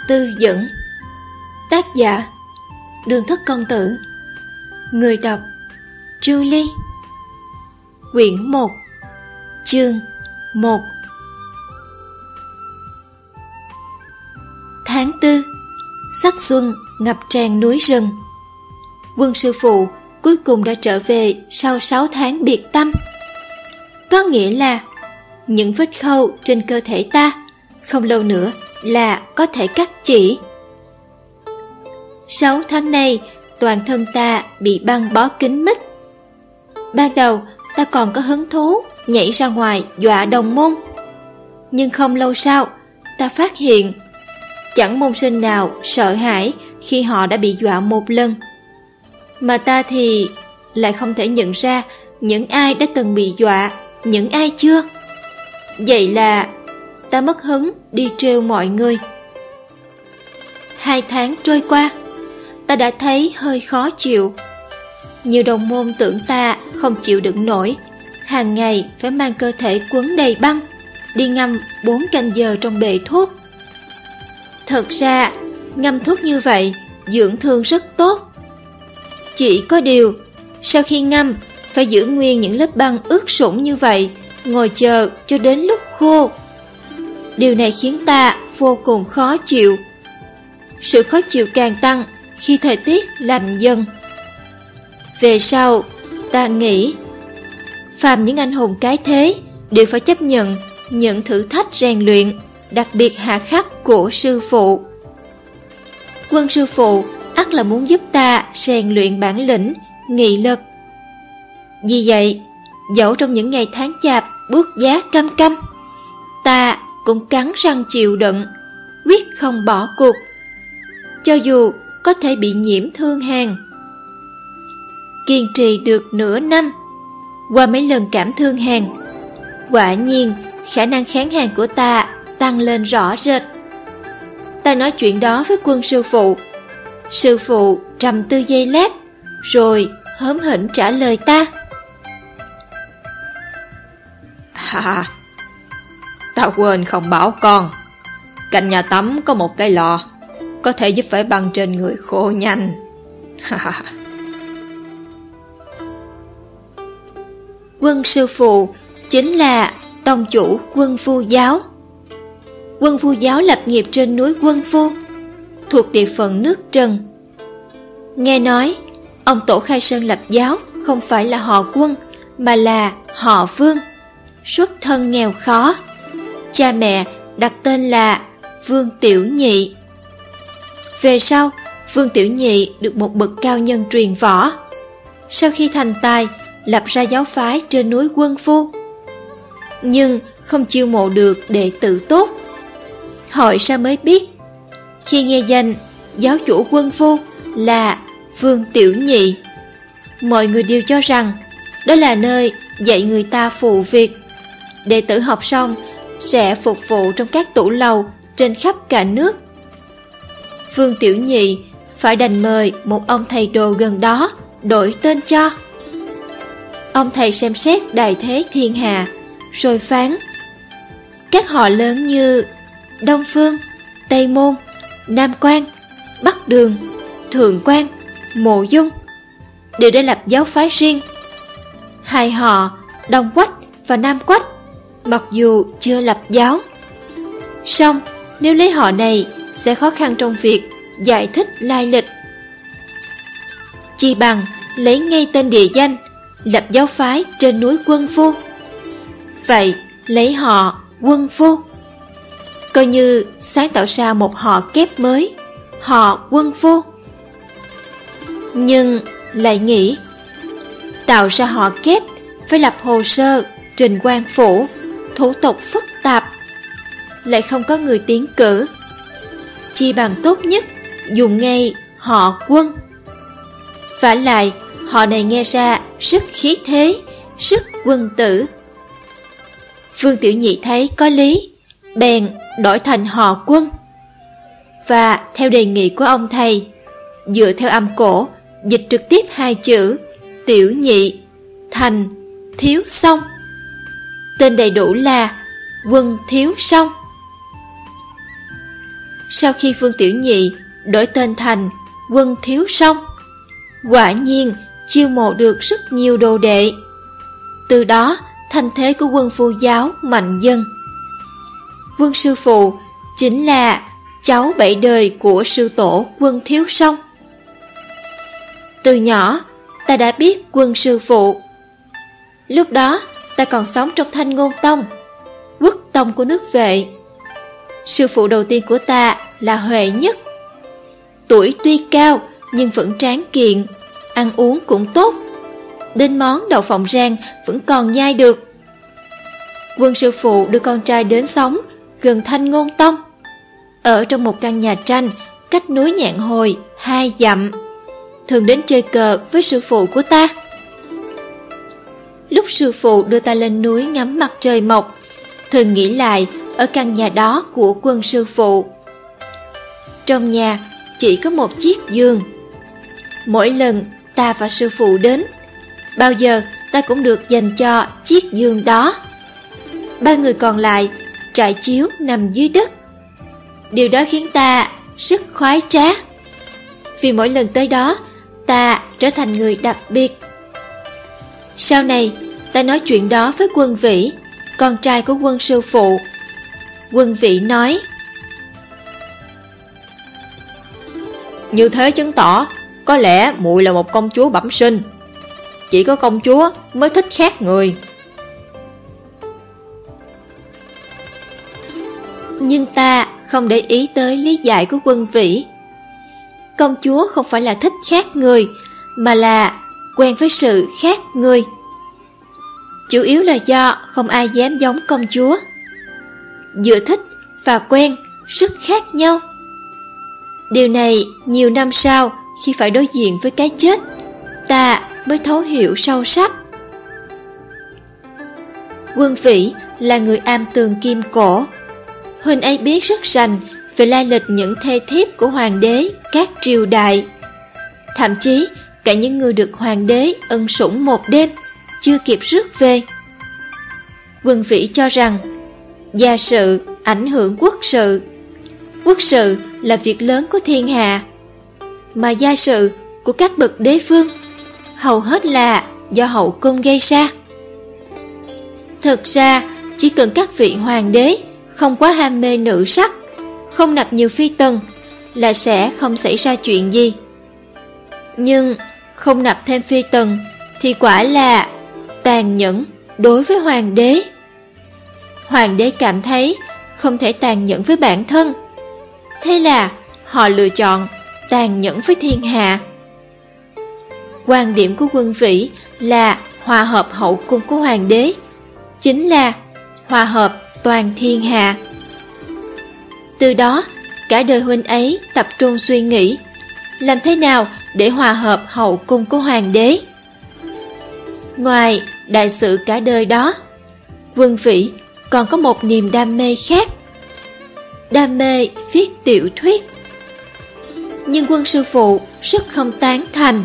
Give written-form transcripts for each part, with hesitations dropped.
tư dẫn. Tác giả Đường Thất Công Tử. Người đọc Julie. Quyển 1, chương 1. Tháng 4, sắc xuân ngập tràn núi rừng. Quân sư phụ cuối cùng đã trở về sau 6 tháng biệt tâm. Có nghĩa là những vết khâu trên cơ thể ta không lâu nữa là có thể cắt chỉ. 6 tháng nay toàn thân ta bị băng bó kín mít. Ban đầu ta còn có hứng thú nhảy ra ngoài dọa đồng môn, nhưng không lâu sau ta phát hiện chẳng môn sinh nào sợ hãi khi họ đã bị dọa một lần, mà ta thì lại không thể nhận ra những ai đã từng bị dọa, những ai chưa. Vậy là ta mất hứng đi trêu mọi người. 2 tháng trôi qua, ta đã thấy hơi khó chịu. Nhiều đồng môn tưởng ta không chịu đựng nổi, hàng ngày phải mang cơ thể quấn đầy băng, đi ngâm 4 canh giờ trong bể thuốc. Thật ra, ngâm thuốc như vậy dưỡng thương rất tốt. Chỉ có điều, sau khi ngâm, phải giữ nguyên những lớp băng ướt sũng như vậy, ngồi chờ cho đến lúc khô. Điều này khiến ta vô cùng khó chịu. Sự khó chịu càng tăng khi thời tiết lạnh dần. Về sau, ta nghĩ phàm những anh hùng cái thế đều phải chấp nhận những thử thách rèn luyện đặc biệt hà khắc của sư phụ. Quân sư phụ ắt là muốn giúp ta rèn luyện bản lĩnh, nghị lực. Vì vậy, dẫu trong những ngày tháng chạp buốt giá căm căm, ta cũng cắn răng chịu đựng, quyết không bỏ cuộc, cho dù có thể bị nhiễm thương hàn. Kiên trì được nửa năm, qua mấy lần cảm thương hàn, quả nhiên khả năng kháng hàn của ta tăng lên rõ rệt. Ta nói chuyện đó với quân sư phụ. Sư phụ trầm tư giây lát, rồi hớm hỉnh trả lời ta. Ta quên không bảo con, cạnh nhà tắm có một cái lò, có thể giúp phải băng trên người khô nhanh. Quân sư phụ chính là tông chủ Quân Vu giáo. Quân Vu giáo lập nghiệp trên núi Quân Vu, thuộc địa phận nước Trần. Nghe nói ông tổ khai sơn lập giáo không phải là họ Quân, mà là họ Vương, xuất thân nghèo khó. Cha mẹ đặt tên là Vương Tiểu Nhị. Về sau, Vương Tiểu Nhị được một bậc cao nhân truyền võ. Sau khi thành tài, lập ra giáo phái trên núi Quân Vu, nhưng không chiêu mộ được đệ tử tốt. Hỏi ra mới biết, khi nghe danh giáo chủ Quân Vu là Vương Tiểu Nhị, mọi người đều cho rằng đó là nơi dạy người ta phụ việc. Đệ tử học xong sẽ phục vụ trong các tủ lầu trên khắp cả nước. Vương Tiểu Nhị phải đành mời một ông thầy đồ gần đó đổi tên cho. Ông thầy xem xét đại thế thiên hạ, rồi phán: các họ lớn như Đông Phương, Tây Môn, Nam Quan, Bắc Đường, Thượng Quan, Mộ Dung đều đã lập giáo phái riêng. Hai họ Đông Quách và Nam Quách mặc dù chưa lập giáo, song nếu lấy họ này sẽ khó khăn trong việc giải thích lai lịch. Chi bằng lấy ngay tên địa danh, lập giáo phái trên núi Quân Vu. Vậy lấy họ Quân Vu, coi như sáng tạo ra một họ kép mới, họ Quân Vu. Nhưng lại nghĩ, tạo ra họ kép phải lập hồ sơ, trình quan phủ, thủ tục phức tạp, lại không có người tiến cử. Chi bằng tốt nhất dùng ngay họ Quân. Vả lại họ này nghe ra rất khí thế, rất quân tử. Vương Tiểu Nhị thấy có lý, bèn đổi thành họ Quân. Và theo đề nghị của ông thầy, dựa theo âm cổ dịch trực tiếp 2 chữ Tiểu Nhị thành Thiếu Song. Tên đầy đủ là Quân Thiếu Song. sau khi Vương Tiểu Nhị đổi tên thành Quân Thiếu Song, quả nhiên chiêu mộ được rất nhiều đồ đệ. Từ đó thanh thế của Quân Phu giáo mạnh dần. Quân sư phụ chính là cháu 7 đời của sư tổ Quân Thiếu Song. Từ nhỏ ta đã biết Quân sư phụ. Lúc đó ta còn sống trong Thanh Ngôn Tông, quốc tông của nước Vệ. Sư phụ đầu tiên của ta là Huệ Nhất. Tuổi tuy cao nhưng vẫn tráng kiện, ăn uống cũng tốt, đến món đậu phộng rang vẫn còn nhai được. Quân sư phụ đưa con trai đến sống gần Thanh Ngôn Tông, ở trong một căn nhà tranh cách núi Nhạn Hồi 2 dặm, thường đến chơi cờ với sư phụ của ta. Lúc sư phụ đưa ta lên núi ngắm mặt trời mọc, thường nghỉ lại ở căn nhà đó của Quân sư phụ. Trong nhà chỉ có một chiếc giường. Mỗi lần ta và sư phụ đến, bao giờ ta cũng được dành cho chiếc giường đó. 3 người còn lại trải chiếu nằm dưới đất. Điều đó khiến ta rất khoái trá, vì mỗi lần tới đó ta trở thành người đặc biệt. Sau này ta nói chuyện đó với Quân Vĩ, con trai của Quân sư phụ. Quân Vĩ nói: như thế chứng tỏ có lẽ muội là một công chúa bẩm sinh. Chỉ có công chúa mới thích khác người. Nhưng ta không để ý tới lý giải của Quân Vĩ. Công chúa không phải là thích khác người, mà là quen với sự khác người. Chủ yếu là do không ai dám giống công chúa. Giữa thích và quen rất khác nhau. Điều này nhiều năm sau, khi phải đối diện với cái chết, ta mới thấu hiểu sâu sắc. Quân Vĩ là người am tường kim cổ. Huynh ấy biết rất rành về lai lịch những thê thiếp của hoàng đế các triều đại. Thậm chí cả những người được hoàng đế ân sủng một đêm chưa kịp rước về. Quân Vĩ cho rằng gia sự ảnh hưởng quốc sự. Quốc sự là việc lớn của thiên hạ, mà gia sự của các bậc đế vương hầu hết là do hậu cung gây ra. Thực ra chỉ cần các vị hoàng đế không quá ham mê nữ sắc, không nạp nhiều phi tần là sẽ không xảy ra chuyện gì. Nhưng không nạp thêm phi tần thì quả là tàn nhẫn đối với hoàng đế. Hoàng đế cảm thấy không thể tàn nhẫn với bản thân, thế là họ lựa chọn tàn nhẫn với thiên hạ. Quan điểm của Quân Vĩ là hòa hợp hậu cung của hoàng đế chính là hòa hợp toàn thiên hạ. Từ đó cả đời huynh ấy tập trung suy nghĩ làm thế nào để hòa hợp hậu cung của hoàng đế. Ngoài đại sự cả đời đó, Quân Vĩ còn có một niềm đam mê khác, đam mê viết tiểu thuyết. Nhưng Quân sư phụ rất không tán thành.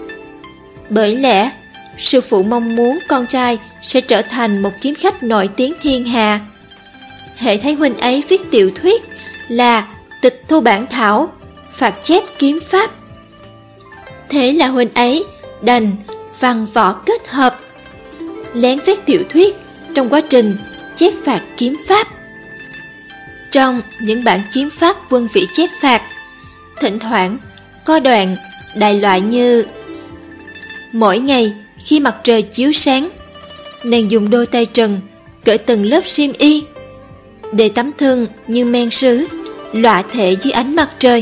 Bởi lẽ sư phụ mong muốn con trai sẽ trở thành một kiếm khách nổi tiếng thiên hạ. Hễ thấy huynh ấy viết tiểu thuyết là tịch thu bản thảo, phạt chép kiếm pháp. Thế là huynh ấy đành văn võ kết hợp, lén viết tiểu thuyết trong quá trình chép phạt kiếm pháp. Trong những bản kiếm pháp Quân Vĩ chép phạt, thỉnh thoảng có đoạn đại loại như: mỗi ngày khi mặt trời chiếu sáng, nàng dùng đôi tay trần cởi từng lớp xiêm y, để tấm thân như men sứ lọa thể dưới ánh mặt trời.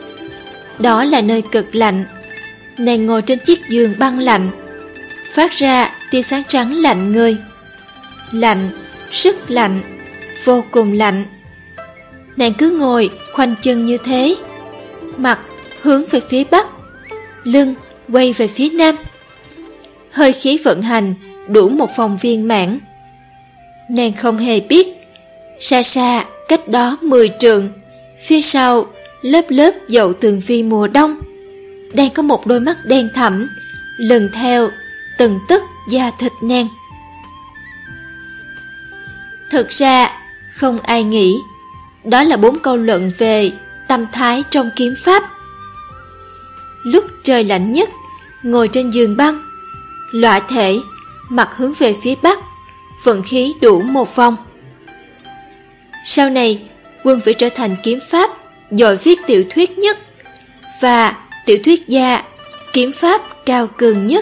Đó là nơi cực lạnh. Nàng ngồi trên chiếc giường băng lạnh, phát ra tia sáng trắng lạnh người. Lạnh, rất lạnh, vô cùng lạnh. Nàng cứ ngồi khoanh chân như thế, mặt hướng về phía bắc, lưng quay về phía nam. Hơi khí vận hành đủ một vòng viên mãn. Nàng không hề biết, xa xa cách đó 10 trượng, phía sau lớp lớp dậu tường vi mùa đông, đang có một đôi mắt đen thẳm lần theo từng tấc da thịt nàng. Thực ra không ai nghĩ đó là 4 câu luận về tâm thái trong kiếm pháp. Lúc trời lạnh nhất, ngồi trên giường băng, lõa thể, mặt hướng về phía bắc, vận khí đủ một vòng. Sau này, Quân Vĩ trở thành kiếm pháp giỏi viết tiểu thuyết nhất và tiểu thuyết gia kiếm pháp cao cường nhất.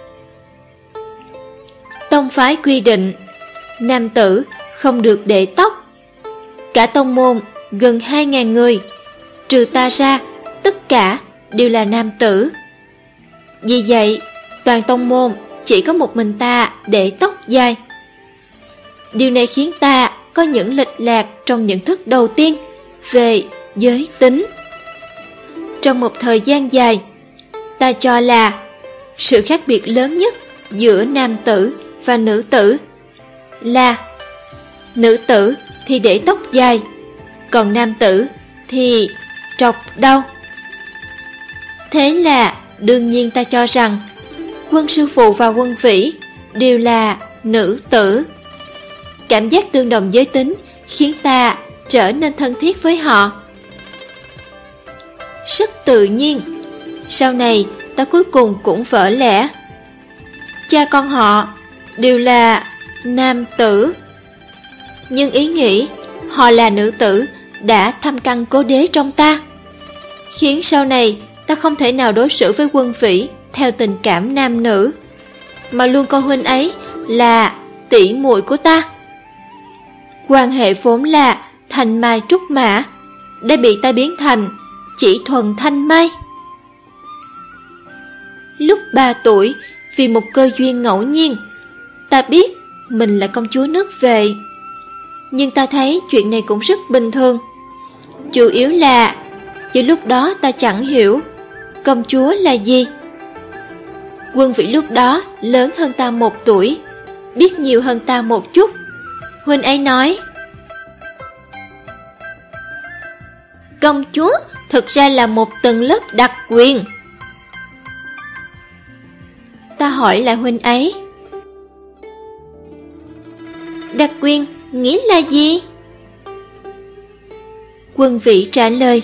Tông phái quy định nam tử không được để tóc. Cả tông môn gần 2.000 người, trừ ta ra, tất cả đều là nam tử. Vì vậy, toàn tông môn chỉ có một mình ta để tóc dài. Điều này khiến ta có những lệch lạc trong nhận thức đầu tiên về giới tính. Trong một thời gian dài, ta cho là sự khác biệt lớn nhất giữa nam tử và nữ tử là nữ tử thì để tóc dài, còn nam tử thì trọc đầu. Thế là đương nhiên ta cho rằng Quân sư phụ và Quân Vĩ đều là nữ tử. Cảm giác tương đồng giới tính khiến ta trở nên thân thiết với họ. Rất tự nhiên, sau này ta cuối cùng cũng vỡ lẽ. Cha con họ đều là nam tử, nhưng ý nghĩ họ là nữ tử đã thâm căn cố đế trong ta, khiến sau này ta không thể nào đối xử với Quân Vĩ theo tình cảm nam nữ, mà luôn coi huynh ấy là tỷ muội của ta. Quan hệ vốn là thành mai trúc mã đã bị ta biến thành chỉ thuần thanh mai. Lúc 3 tuổi, vì một cơ duyên ngẫu nhiên, ta biết mình là công chúa nước Vệ. Nhưng ta thấy chuyện này cũng rất bình thường. Chủ yếu là vì lúc đó ta chẳng hiểu công chúa là gì. Quân Vĩ lúc đó lớn hơn ta 1 tuổi, biết nhiều hơn ta một chút. Huynh ấy nói, công chúa thực ra là một tầng lớp đặc quyền. Ta hỏi lại huynh ấy, đặc quyền nghĩa là gì? Quân Vĩ trả lời,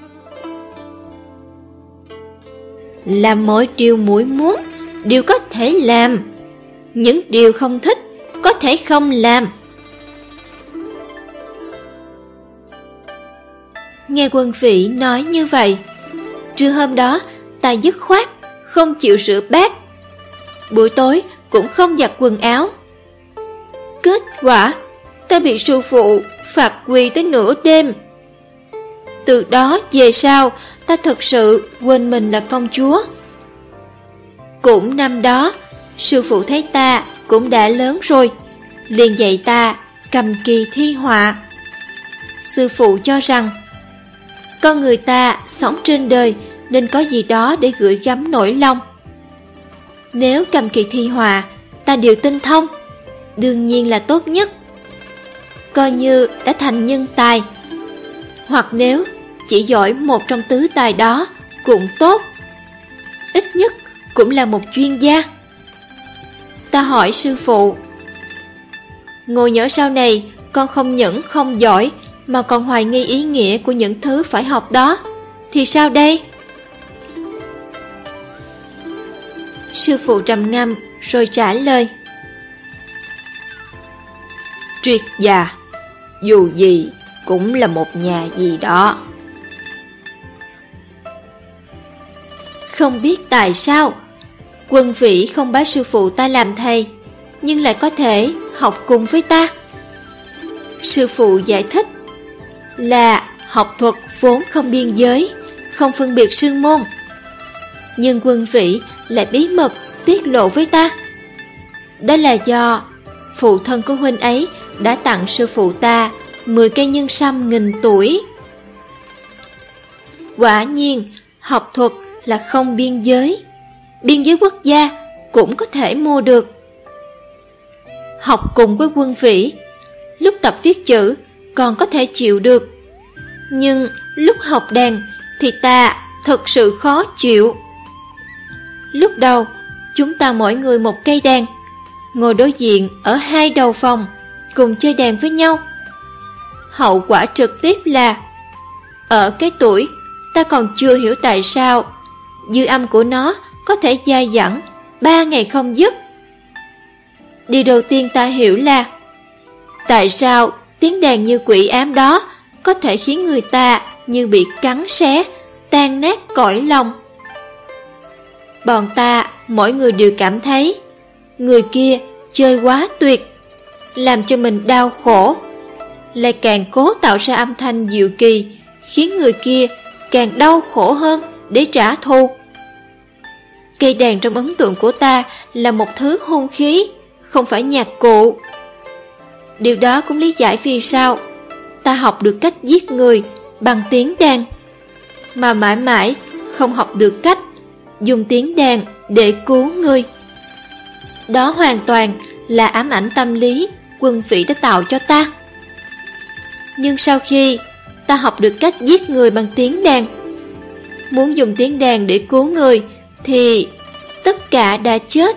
là mỗi điều muội muốn đều có thể làm, những điều không thích có thể không làm. Nghe Quân Vĩ nói như vậy, trưa hôm đó ta dứt khoát không chịu rửa bát, buổi tối cũng không giặt quần áo. Kết quả ta bị sư phụ phạt quỳ tới nửa đêm. Từ đó về sau ta thực sự quên mình là công chúa. Cũng năm đó, sư phụ thấy ta cũng đã lớn rồi, liền dạy ta cầm kỳ thi họa. Sư phụ cho rằng con người ta sống trên đời nên có gì đó để gửi gắm nỗi lòng. Nếu cầm kỳ thi họa ta đều tinh thông, đương nhiên là tốt nhất, coi như đã thành nhân tài. Hoặc nếu chỉ giỏi một trong tứ tài đó cũng tốt, ít nhất cũng là một chuyên gia. Ta hỏi sư phụ, ngồi nhỡ sau này con không những không giỏi mà còn hoài nghi ý nghĩa của những thứ phải học đó, thì sao đây? Sư phụ trầm ngâm rồi trả lời, triết gia dù gì cũng là một nhà gì đó. Không biết tại sao Quân Vĩ không bái sư phụ ta làm thầy, nhưng lại có thể học cùng với ta. Sư phụ giải thích là học thuật vốn không biên giới, không phân biệt sư môn. Nhưng Quân Vĩ lại bí mật tiết lộ với ta, đó là do phụ thân của huynh ấy đã tặng sư phụ ta 10 cây nhân sâm nghìn tuổi. Quả nhiên, học thuật là không biên giới, biên giới quốc gia cũng có thể mua được. Học cùng với Quân Vĩ, lúc tập viết chữ còn có thể chịu được, nhưng lúc học đàn thì ta thật sự khó chịu. Lúc đầu, chúng ta mỗi người một cây đàn, ngồi đối diện ở 2 đầu phòng, cùng chơi đàn với nhau. Hậu quả trực tiếp là Ở cái tuổi ta còn chưa hiểu tại sao dư âm của nó có thể dai dẳng 3 ngày không dứt. Điều đầu tiên ta hiểu là tại sao tiếng đàn như quỷ ám đó có thể khiến người ta như bị cắn xé, tan nát cõi lòng. Bọn ta mỗi người đều cảm thấy người kia chơi quá tuyệt, làm cho mình đau khổ, lại càng cố tạo ra âm thanh diệu kỳ, khiến người kia càng đau khổ hơn để trả thù. Cây đàn trong ấn tượng của ta là một thứ hung khí, không phải nhạc cụ. Điều đó cũng lý giải vì sao ta học được cách giết người bằng tiếng đàn, mà mãi mãi không học được cách dùng tiếng đàn để cứu người. Đó hoàn toàn là ám ảnh tâm lý Quân Vĩ đã tạo cho ta. Nhưng sau khi ta học được cách giết người bằng tiếng đàn, muốn dùng tiếng đàn để cứu người thì tất cả đã chết.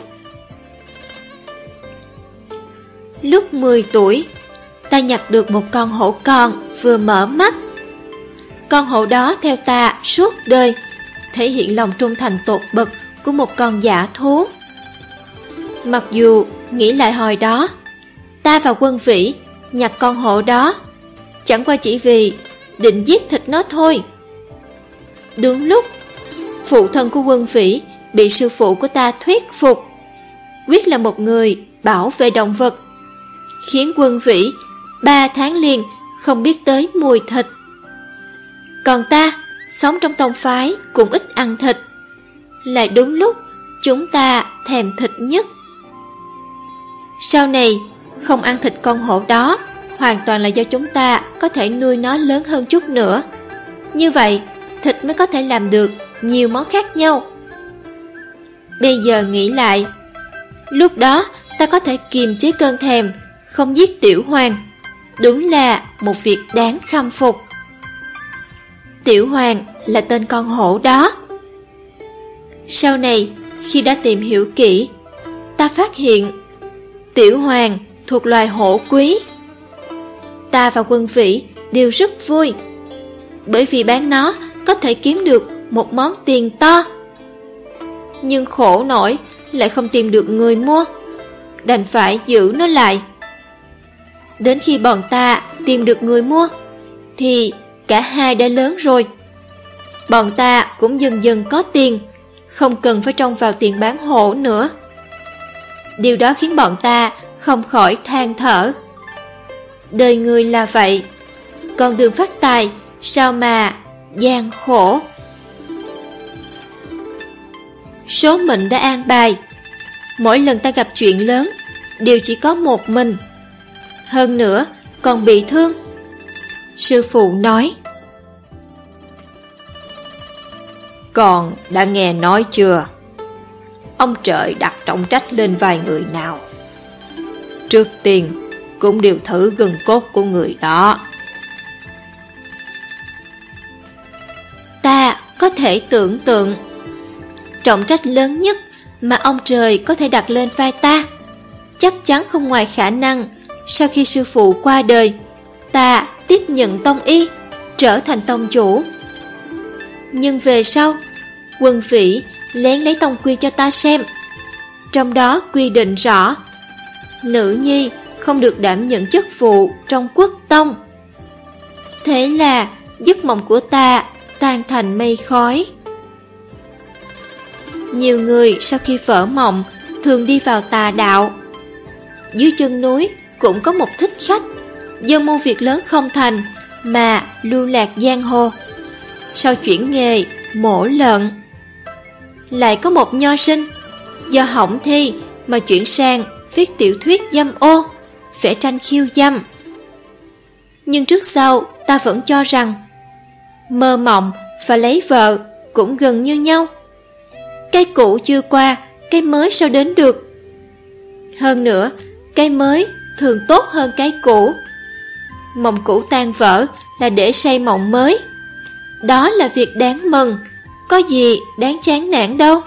Lúc 10 tuổi, ta nhặt được một con hổ con vừa mở mắt. Con hổ đó theo ta suốt đời, thể hiện lòng trung thành tột bậc của một con dã thú. Mặc dù nghĩ lại hồi đó, ta và Quân Vĩ nhặt con hổ đó chẳng qua chỉ vì định giết thịt nó thôi. Đúng lúc phụ thân của Quân Vĩ bị sư phụ của ta thuyết phục, quyết là một người bảo vệ động vật, khiến Quân Vĩ 3 tháng liền không biết tới mùi thịt. Còn ta sống trong tông phái cũng ít ăn thịt, lại đúng lúc chúng ta thèm thịt nhất. Sau này không ăn thịt con hổ đó hoàn toàn là do chúng ta có thể nuôi nó lớn hơn chút nữa. Như vậy thịt mới có thể làm được nhiều món khác nhau. Bây giờ nghĩ lại, lúc đó ta có thể kiềm chế cơn thèm, không giết Tiểu Hoàng, đúng là một việc đáng khâm phục. Tiểu Hoàng là tên con hổ đó. Sau này khi đã tìm hiểu kỹ, ta phát hiện Tiểu Hoàng thuộc loài hổ quý. Ta và Quân Vĩ đều rất vui, bởi vì bán nó có thể kiếm được một món tiền to. Nhưng khổ nổi lại không tìm được người mua, đành phải giữ nó lại. Đến khi bọn ta tìm được người mua thì cả hai đã lớn rồi. Bọn ta cũng dần dần có tiền, không cần phải trông vào tiền bán hổ nữa. Điều đó khiến bọn ta không khỏi than thở. Đời người là vậy, con đường phát tài sao mà gian khổ. Số mệnh đã an bài, mỗi lần ta gặp chuyện lớn đều chỉ có một mình, hơn nữa còn bị thương. Sư phụ nói: Con đã nghe nói chưa? Ông trời đặt trọng trách lên vai người nào, trước tiên cũng đều thử gân cốt của người đó. Ta có thể tưởng tượng, trọng trách lớn nhất mà ông trời có thể đặt lên vai ta chắc chắn không ngoài khả năng sau khi sư phụ qua đời, ta tiếp nhận tông y, trở thành tông chủ. Nhưng về sau, Quân Vĩ lén lấy tông quy cho ta xem. Trong đó quy định rõ, nữ nhi không được đảm nhận chức vụ trong quốc tông. Thế là giấc mộng của ta tan thành mây khói. Nhiều người sau khi vỡ mộng thường đi vào tà đạo. Dưới chân núi cũng có một thích khách, do mưu việc lớn không thành mà lưu lạc giang hồ, sau chuyển nghề mổ lợn. Lại có một nho sinh, do hỏng thi mà chuyển sang viết tiểu thuyết dâm ô, vẽ tranh khiêu dâm. Nhưng trước sau ta vẫn cho rằng mơ mộng và lấy vợ cũng gần như nhau. Cái cũ chưa qua, cái mới sao đến được. Hơn nữa, cái mới thường tốt hơn cái cũ. Mộng cũ tan vỡ là để xây mộng mới. Đó là việc đáng mừng, có gì đáng chán nản đâu.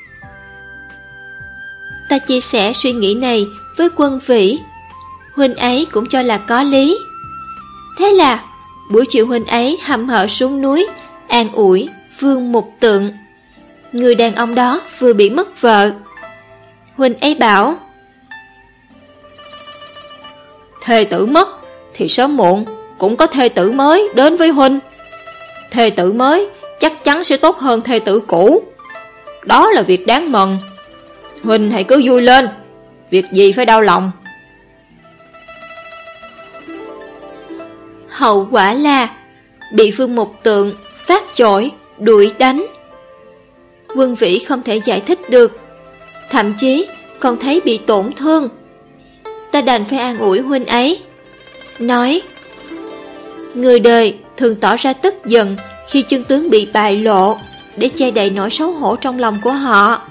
Ta chia sẻ suy nghĩ này với Quân Vĩ, huynh ấy cũng cho là có lý. Thế là Buổi chiều huynh ấy hăm hở xuống núi an ủi Vương Mục Tượng. Người đàn ông đó vừa bị mất vợ. Huynh ấy bảo: thê tử mất thì sớm muộn cũng có thê tử mới đến với huynh. Thê tử mới chắc chắn sẽ tốt hơn thê tử cũ. Đó là việc đáng mừng. Huynh hãy cứ vui lên, việc gì phải đau lòng. Hậu quả là bị Vương Mục Tượng phát chổi đuổi đánh. Quân Vĩ không thể giải thích được, thậm chí còn thấy bị tổn thương. Ta đành phải an ủi huynh ấy, nói: người đời thường tỏ ra tức giận khi chân tướng bị bại lộ, để che đậy nỗi xấu hổ trong lòng của họ.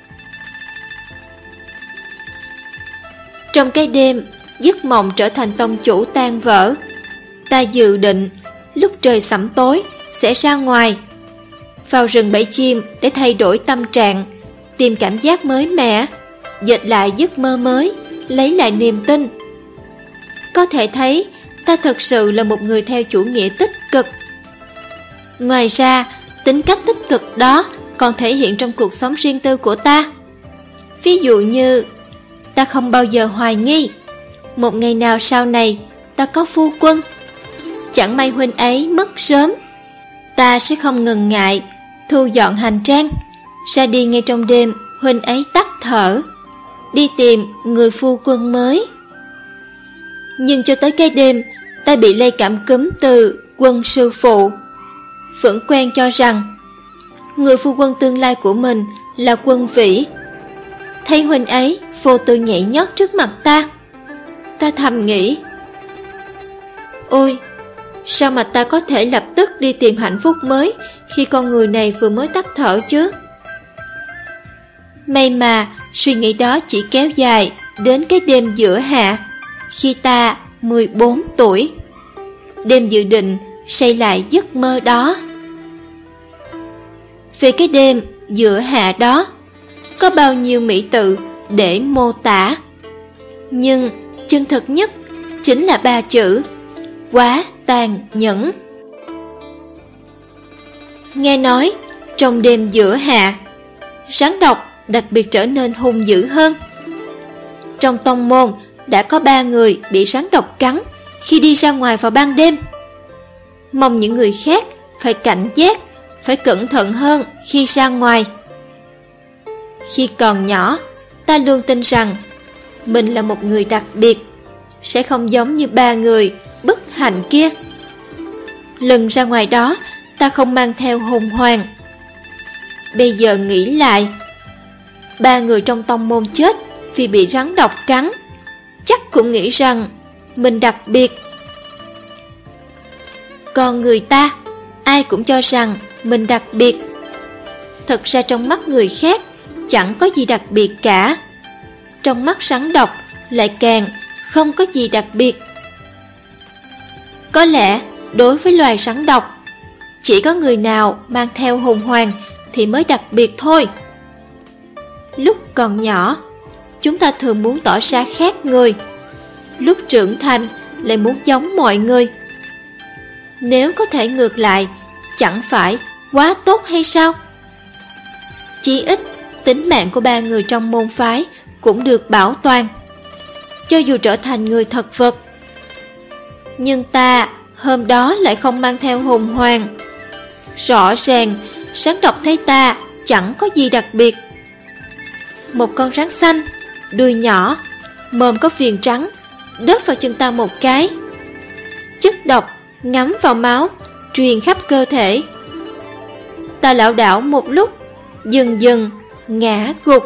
Trong cái đêm giấc mộng trở thành tông chủ tan vỡ, ta dự định lúc trời sẫm tối sẽ ra ngoài, vào rừng bẫy chim để thay đổi tâm trạng, tìm cảm giác mới mẻ, dệt lại giấc mơ mới, lấy lại niềm tin. Có thể thấy ta thực sự là một người theo chủ nghĩa tích cực. Ngoài ra, tính cách tích cực đó còn thể hiện trong cuộc sống riêng tư của ta. Ví dụ như, ta không bao giờ hoài nghi một ngày nào sau này ta có phu quân. Chẳng may huynh ấy mất sớm, ta sẽ không ngần ngại thu dọn hành trang, ra đi ngay trong đêm huynh ấy tắt thở, đi tìm người phu quân mới. Nhưng cho tới cái đêm ta bị lây cảm cúm từ Quân sư phụ, vẫn quen cho rằng người phu quân tương lai của mình là Quân Vĩ. Thấy huynh ấy vô tư nhảy nhót trước mặt ta, ta thầm nghĩ: ôi, sao mà ta có thể lập tức đi tìm hạnh phúc mới khi con người này vừa mới tắt thở chứ? May mà suy nghĩ đó chỉ kéo dài đến cái đêm giữa hạ, khi ta 14 tuổi. Đêm dự định xây lại giấc mơ đó. Về cái đêm giữa hạ đó, có bao nhiêu mỹ từ để mô tả, nhưng chân thực nhất chính là 3 chữ: quá tàn nhẫn. Nghe nói trong đêm giữa hạ, rắn độc đặc biệt trở nên hung dữ hơn. Trong tông môn đã có 3 người bị rắn độc cắn khi đi ra ngoài vào ban đêm. Mong những người khác phải cảnh giác, phải cẩn thận hơn khi ra ngoài. Khi còn nhỏ, ta luôn tin rằng mình là một người đặc biệt, sẽ không giống như 3 người bất hạnh kia. Lần ra ngoài đó, ta không mang theo hùng hoàng. Bây giờ nghĩ lại, 3 người trong tông môn chết vì bị rắn độc cắn, chắc cũng nghĩ rằng mình đặc biệt. Còn người ta, ai cũng cho rằng mình đặc biệt. Thật ra trong mắt người khác chẳng có gì đặc biệt cả. Trong mắt rắn độc lại càng không có gì đặc biệt. Có lẽ đối với loài rắn độc, chỉ có người nào mang theo hùng hoàng thì mới đặc biệt thôi. Lúc còn nhỏ, chúng ta thường muốn tỏ ra khác người. Lúc trưởng thành lại muốn giống mọi người. Nếu có thể ngược lại, chẳng phải quá tốt hay sao? Chí ít, tính mạng của 3 người trong môn phái cũng được bảo toàn, cho dù trở thành người thật vật. Nhưng ta hôm đó lại không mang theo hùng hoàng. Rõ ràng rắn độc thấy ta chẳng có gì đặc biệt. Một con rắn xanh, đuôi nhỏ, mồm có viền trắng, đớp vào chân ta một cái. Chất độc ngấm vào máu, truyền khắp cơ thể. Ta lảo đảo một lúc, dần dần ngã gục.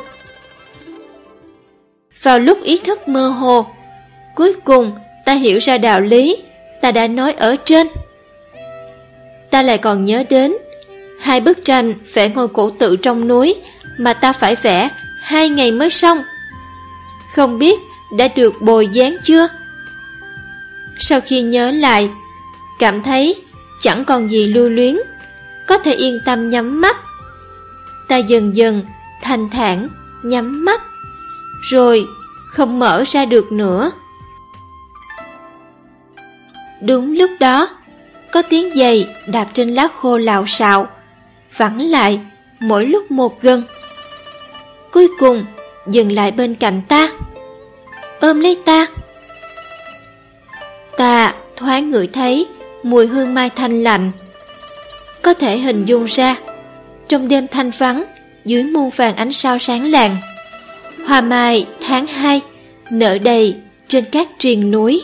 Vào lúc ý thức mơ hồ, cuối cùng ta hiểu ra đạo lý ta đã nói ở trên. Ta lại còn nhớ đến 2 bức tranh vẽ ngôi cổ tự trong núi mà ta phải vẽ 2 ngày mới xong. Không biết đã được bồi dán chưa? Sau khi nhớ lại, cảm thấy chẳng còn gì lưu luyến, có thể yên tâm nhắm mắt. Ta dần dần thanh thản nhắm mắt, rồi không mở ra được nữa. Đúng lúc đó, có tiếng giày đạp trên lá khô lạo xạo, vẳng lại mỗi lúc một gần. Cuối cùng dừng lại bên cạnh ta, ôm lấy ta. Ta thoáng ngửi thấy mùi hương mai thanh lạnh. Có thể hình dung ra, trong đêm thanh vắng, dưới muôn vàng ánh sao sáng lạng, hoa mai tháng 2 nở đầy trên các triền núi.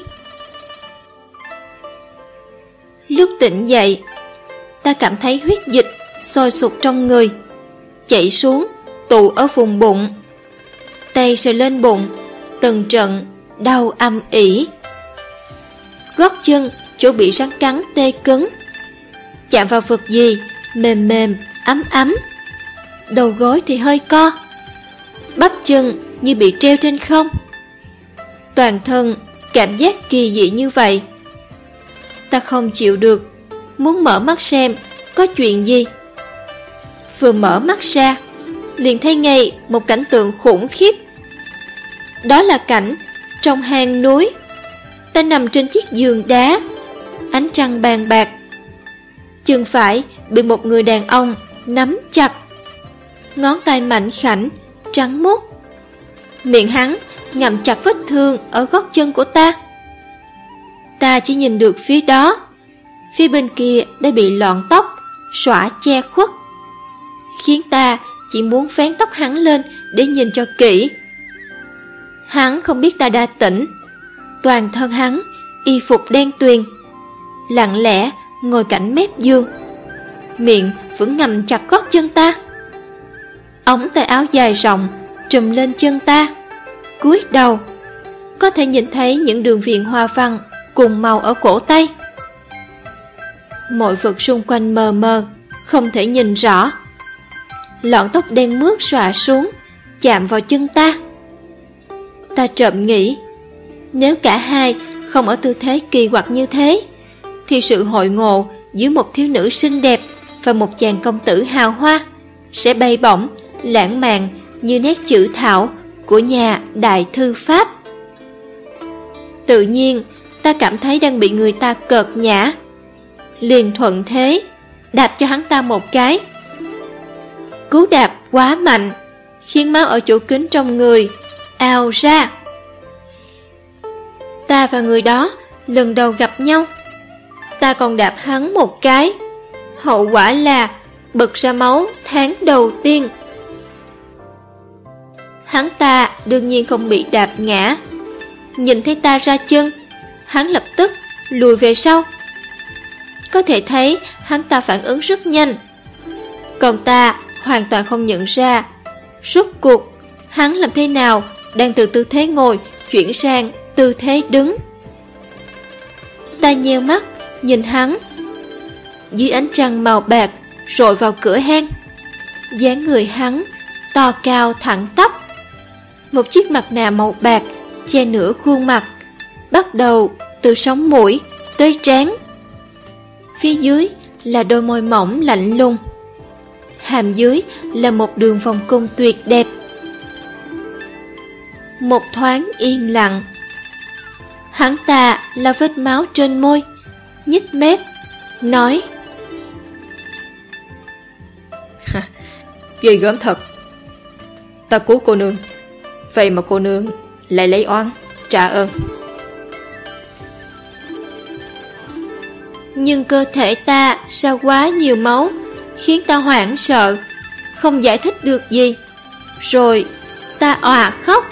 Lúc tỉnh dậy, ta cảm thấy huyết dịch sôi sục trong người, chảy xuống tụ ở vùng bụng. Tay sờ lên bụng, từng trận đau âm ỉ. Gót chân chỗ bị rắn cắn tê cứng, chạm vào vật gì mềm mềm ấm ấm. Đầu gối thì hơi co, bắp chân như bị treo trên không. Toàn thân cảm giác kỳ dị như vậy. Ta không chịu được, muốn mở mắt xem có chuyện gì. Vừa mở mắt ra, liền thấy ngay một cảnh tượng khủng khiếp. Đó là cảnh trong hang núi. Ta nằm trên chiếc giường đá, ánh trăng bàn bạc. Chân phải bị một người đàn ông nắm chặt, ngón tay mảnh khảnh, trắng muốt. Miệng hắn ngậm chặt vết thương ở gót chân của ta. Ta chỉ nhìn được phía đó, phía bên kia đã bị lọn tóc, xõa che khuất, khiến ta chỉ muốn vén tóc hắn lên để nhìn cho kỹ. Hắn không biết ta đã tỉnh. Toàn thân hắn y phục đen tuyền, lặng lẽ ngồi cạnh mép giường, miệng vẫn ngậm chặt gót chân ta. Ống tay áo dài rộng trùm lên chân ta, cúi đầu có thể nhìn thấy những đường viền hoa văn cùng màu ở cổ tay. Mọi vật xung quanh mờ mờ, không thể nhìn rõ. Lọn tóc đen mướt xõa xuống, chạm vào chân ta. Ta trộm nghĩ, nếu cả hai không ở tư thế kỳ quặc như thế, thì sự hội ngộ giữa một thiếu nữ xinh đẹp và một chàng công tử hào hoa sẽ bay bổng, lãng mạn như nét chữ thảo của nhà đại thư Pháp. Tự nhiên, ta cảm thấy đang bị người ta cợt nhã, liền thuận thế đạp cho hắn ta một cái. Cú đạp quá mạnh, khiến máu ở chỗ kính trong người ào ra. Ta và người đó lần đầu gặp nhau. Ta còn đạp hắn một cái, hậu quả là bật ra máu tháng đầu tiên. Hắn ta đương nhiên không bị đạp ngã. Nhìn thấy ta ra chân, hắn lập tức lùi về sau. Có thể thấy hắn ta phản ứng rất nhanh. Còn ta hoàn toàn không nhận ra rốt cuộc hắn làm thế nào đang từ tư thế ngồi chuyển sang tư thế đứng. Ta nheo mắt nhìn hắn. Dưới ánh trăng màu bạc rọi vào cửa hang, dáng người hắn to cao thẳng tắp, một chiếc mặt nạ màu bạc che nửa khuôn mặt, bắt đầu từ sống mũi tới trán. Phía dưới là đôi môi mỏng lạnh lùng, hàm dưới là một đường vòng cung tuyệt đẹp. Một thoáng yên lặng, hắn ta lau vết máu trên môi, nhếch mép nói: ghê gớm thật. Ta cứu cô nương, vậy mà cô nương lại lấy oán trả ơn. Nhưng cơ thể ta ra quá nhiều máu, khiến ta hoảng sợ, không giải thích được gì. Rồi ta òa khóc.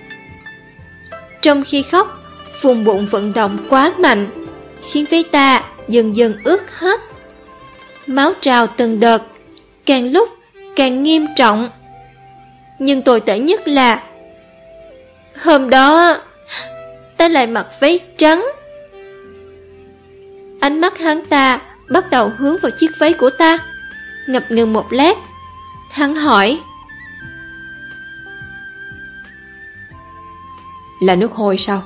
Trong khi khóc, vùng bụng vận động quá mạnh, khiến váy ta dần dần ướt hết. Máu trào từng đợt, càng lúc càng nghiêm trọng. Nhưng tồi tệ nhất là hôm đó ta lại mặc váy trắng. Ánh mắt hắn ta bắt đầu hướng vào chiếc váy của ta. Ngập ngừng một lát, hắn hỏi: là nước hôi sao?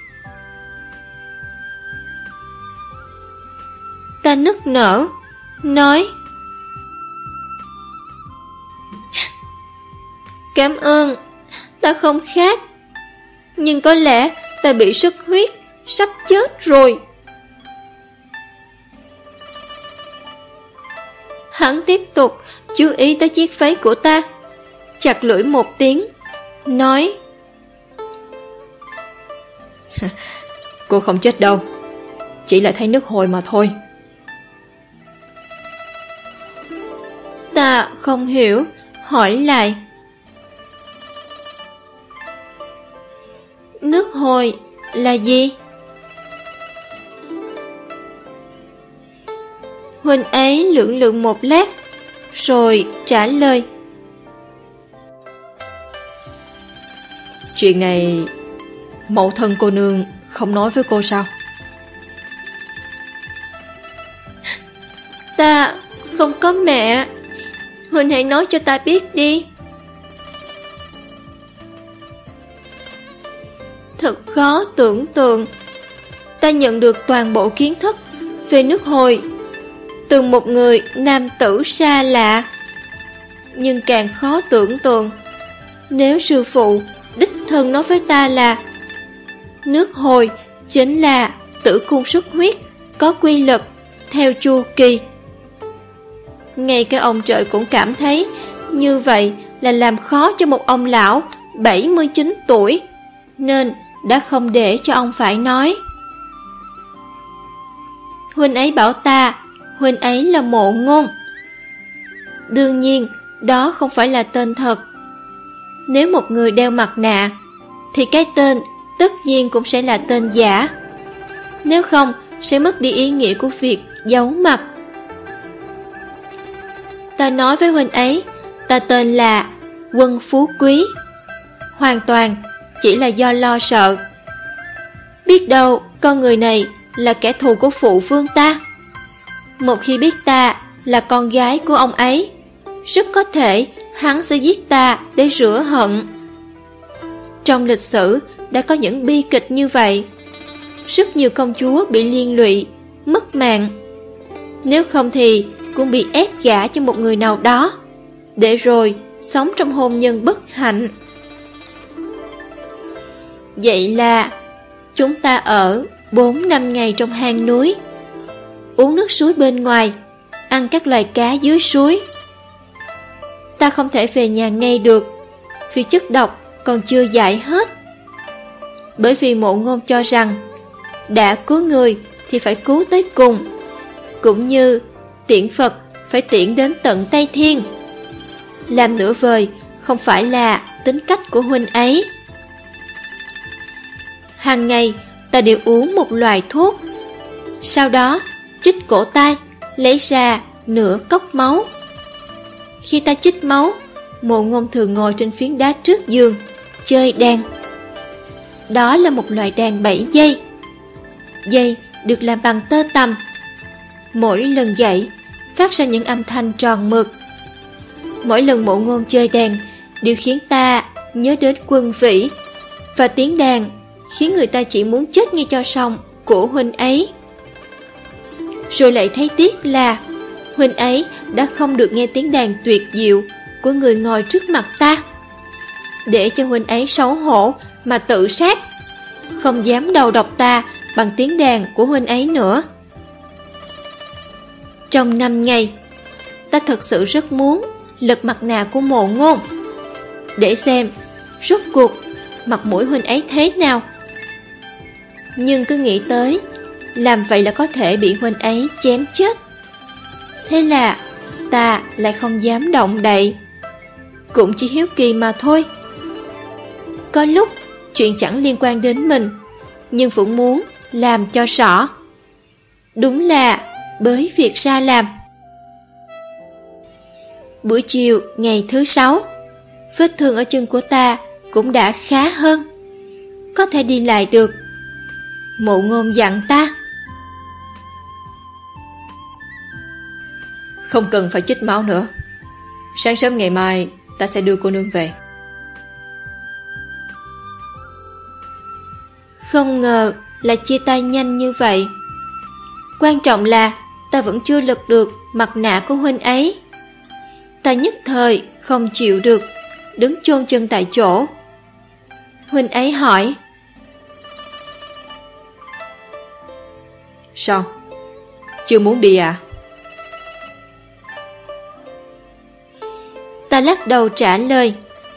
Ta nức nở, nói: cảm ơn, ta không khát. Nhưng có lẽ ta bị xuất huyết, sắp chết rồi. Hắn tiếp tục chú ý tới chiếc váy của ta, chặt lưỡi một tiếng, nói: Cô không chết đâu, chỉ là thấy nước hồi mà thôi. Ta không hiểu, hỏi lại: Nước hồi là gì? Huynh ấy lưỡng lự một lát, rồi trả lời: Chuyện này mẫu thân cô nương không nói với cô sao? Ta không có mẹ, Huynh hãy nói cho ta biết đi. Thật khó tưởng tượng. Ta nhận được toàn bộ kiến thức về nước hồi từ một người nam tử xa lạ. Nhưng càng khó tưởng tượng nếu sư phụ đích thân nói với ta là nước hồi chính là tử cung xuất huyết, có quy luật theo chu kỳ. Ngay cả ông trời cũng cảm thấy như vậy là làm khó cho một ông lão 79 tuổi, nên đã không để cho ông phải nói. Huynh ấy bảo ta huynh ấy là Mộ Ngôn. Đương nhiên đó không phải là tên thật. Nếu một người đeo mặt nạ thì cái tên tất nhiên cũng sẽ là tên giả, nếu không sẽ mất đi ý nghĩa của việc giấu mặt. Ta nói với huynh ấy ta tên là Quân Phú Quý, hoàn toàn chỉ là do lo sợ. Biết đâu con người này là kẻ thù của phụ vương ta. Một khi biết ta là con gái của ông ấy, rất có thể hắn sẽ giết ta để rửa hận. Trong lịch sử đã có những bi kịch như vậy. Rất nhiều công chúa bị liên lụy, mất mạng. Nếu không thì cũng bị ép gả cho một người nào đó, để rồi sống trong hôn nhân bất hạnh. Vậy là chúng ta ở 4-5 ngày trong hang núi, uống nước suối bên ngoài, ăn các loài cá dưới suối. Ta không thể về nhà ngay được, vì chất độc còn chưa giải hết. Bởi vì Mộ Ngôn cho rằng đã cứu người thì phải cứu tới cùng, cũng như tiễn Phật phải tiễn đến tận Tây Thiên. Làm nửa vời không phải là tính cách của huynh ấy. Hàng ngày ta đều uống một loại thuốc, sau đó chích cổ tay, lấy ra nửa cốc máu. Khi ta chích máu, Mộ Ngôn thường ngồi trên phiến đá trước giường chơi đàn. Đó là một loại đàn 7 dây. Dây được làm bằng tơ tằm. Mỗi lần gãy phát ra những âm thanh tròn mực. Mỗi lần Mộ Ngôn chơi đàn đều khiến ta nhớ đến Quân Vĩ, và tiếng đàn khiến người ta chỉ muốn chết ngay cho xong của huynh ấy. Rồi lại thấy tiếc là huynh ấy đã không được nghe tiếng đàn tuyệt diệu của người ngồi trước mặt ta, để cho huynh ấy xấu hổ mà tự sát, không dám đầu độc ta bằng tiếng đàn của huynh ấy nữa. Trong 5 ngày, ta thật sự rất muốn lật mặt nạ của Mộ Ngôn, để xem rốt cuộc mặt mũi huynh ấy thế nào. Nhưng cứ nghĩ tới làm vậy là có thể bị huynh ấy chém chết, thế là ta lại không dám động đậy. Cũng chỉ hiếu kỳ mà thôi. Có lúc chuyện chẳng liên quan đến mình, nhưng vẫn muốn làm cho rõ. Đúng là bới việc ra làm. Buổi chiều ngày thứ 6, vết thương ở chân của ta cũng đã khá hơn, có thể đi lại được. Mộ Ngôn dặn ta: Không cần phải chích máu nữa. Sáng sớm ngày mai ta sẽ đưa cô nương về. Không ngờ là chia tay nhanh như vậy. Quan trọng là ta vẫn chưa lật được mặt nạ của huynh ấy. Ta nhất thời không chịu được, đứng chôn chân tại chỗ. Huynh ấy hỏi: Sao? Chưa muốn đi à? Ta lắc đầu trả lời.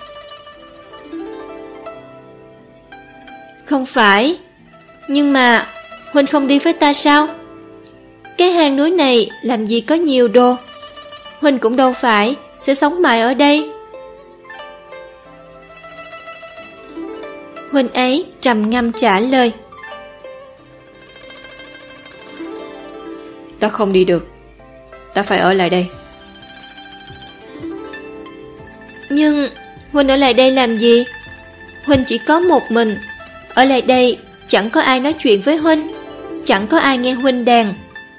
Không phải. Nhưng mà Huynh không đi với ta sao? Cái hang núi này làm gì có nhiều đồ. Huynh cũng đâu phải sẽ sống mãi ở đây. Huynh ấy trầm ngâm trả lời. Ta không đi được. Ta phải ở lại đây. Nhưng Huynh ở lại đây làm gì? Huynh chỉ có một mình. Ở lại đây chẳng có ai nói chuyện với Huynh, chẳng có ai nghe Huynh đàn.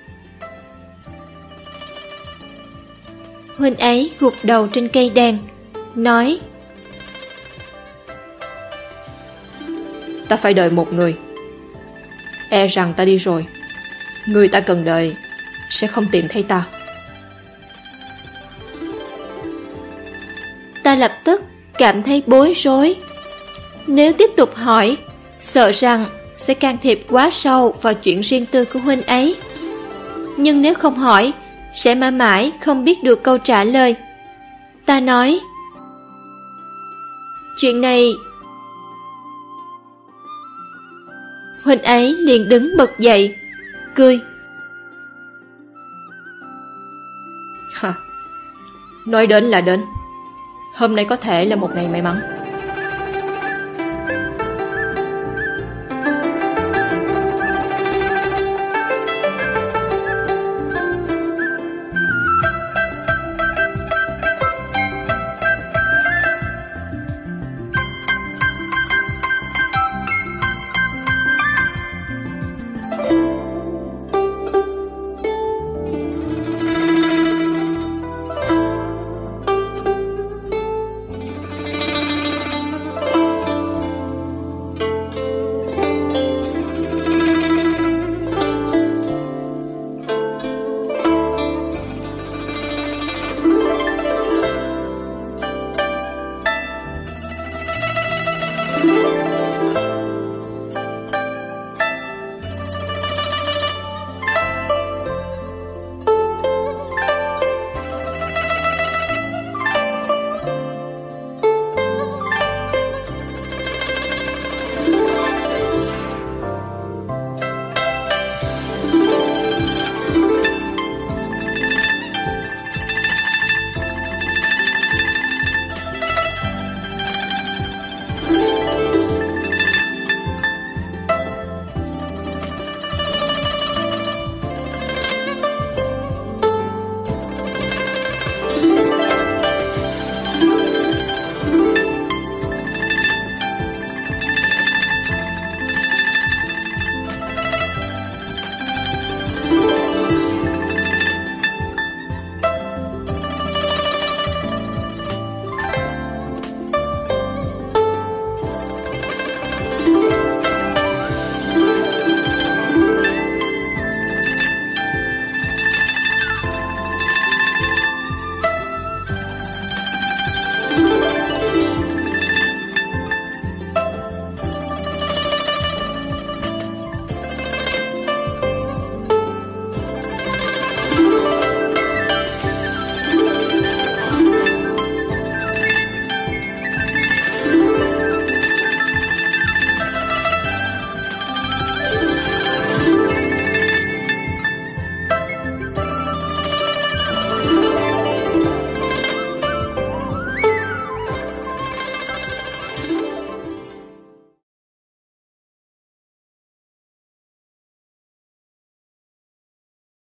Huynh ấy gục đầu trên cây đàn, nói. Ta phải đợi một người. E rằng ta đi rồi, người ta cần đợi sẽ không tìm thấy ta. Ta lập tức cảm thấy bối rối. Nếu tiếp tục hỏi, sợ rằng sẽ can thiệp quá sâu vào chuyện riêng tư của Huynh ấy. Nhưng nếu không hỏi, sẽ mãi mãi không biết được câu trả lời. Ta nói. Chuyện này... Huynh ấy liền đứng bật dậy, cười. Hả? Nói đến là đến. Hôm nay có thể là một ngày may mắn.